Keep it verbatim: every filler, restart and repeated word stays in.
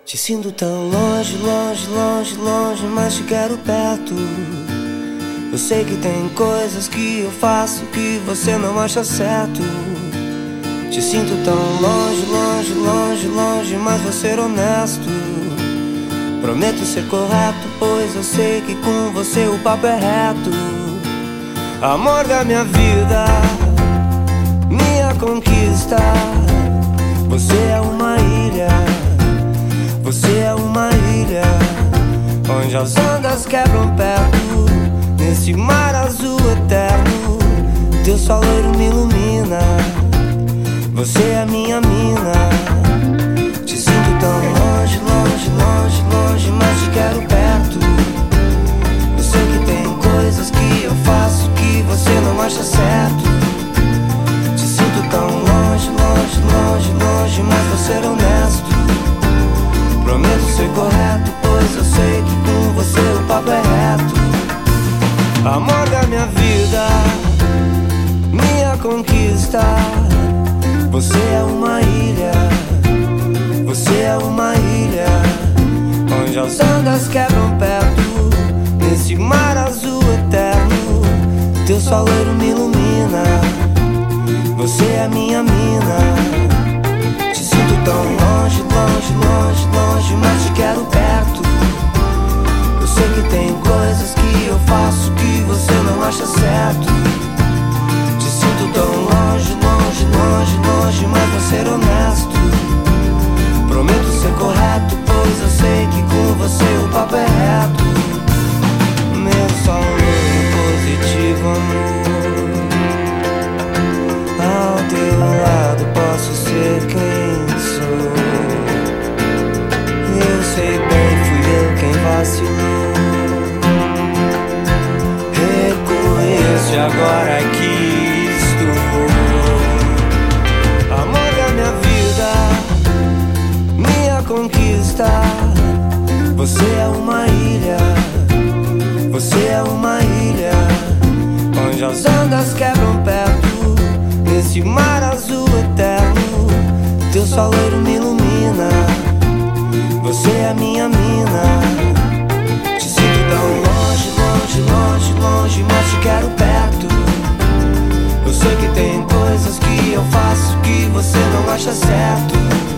Te sinto tão longe, longe, longe, longe, mas te quero perto. Eu sei que tem coisas que eu faço que você não acha certo. Te sinto tão longe, longe, longe, longe, mas vou ser honesto. Prometo ser correto, pois eu sei que com você o papo é reto. Amor da minha vida, minha conquista. Você é uma ilha, você é uma ilha, onde as ondas quebram perto, nesse mar azul eterno. Teu sol loiro me ilumina, você é minha mina. Te sinto tão longe, longe, longe, longe, mas te quero perto. Eu sei que tem coisas que eu faço que você não acha certo. Te sinto tão longe, longe, longe, longe, mas vou ser honesto. Prometo ser correto, pois eu sei que com você o papo é reto. Amor da minha vida, minha conquista. Você é uma ilha, você é uma ilha, onde as ondas quebram perto, nesse mar azul eterno. Teu sol loiro me ilumina, você é minha mina. Te sinto tão longe, longe, longe, longe, mas te quero perto. Eu sei que tem coisas que eu faço que você não acha certo. Te sinto tão longe, longe, longe, longe, mas vou ser honesto. Prometo ser correto, pois eu sei que com você o papo é reto. Meu sol positivo, amor. Ao teu lado posso ser quem sou. Eu sei bem, fui eu quem vacilou. Reconheço e agora aqui estou. Amor da minha vida, minha conquista. Você é uma ilha, você é uma ilha, onde as ondas quebram perto, nesse mar azul eterno. Teu sol loiro me ilumina, você é minha mina. Te sinto tão longe, longe, longe, longe, mas te quero perto. Eu sei que tem coisas que eu faço que você não acha certo.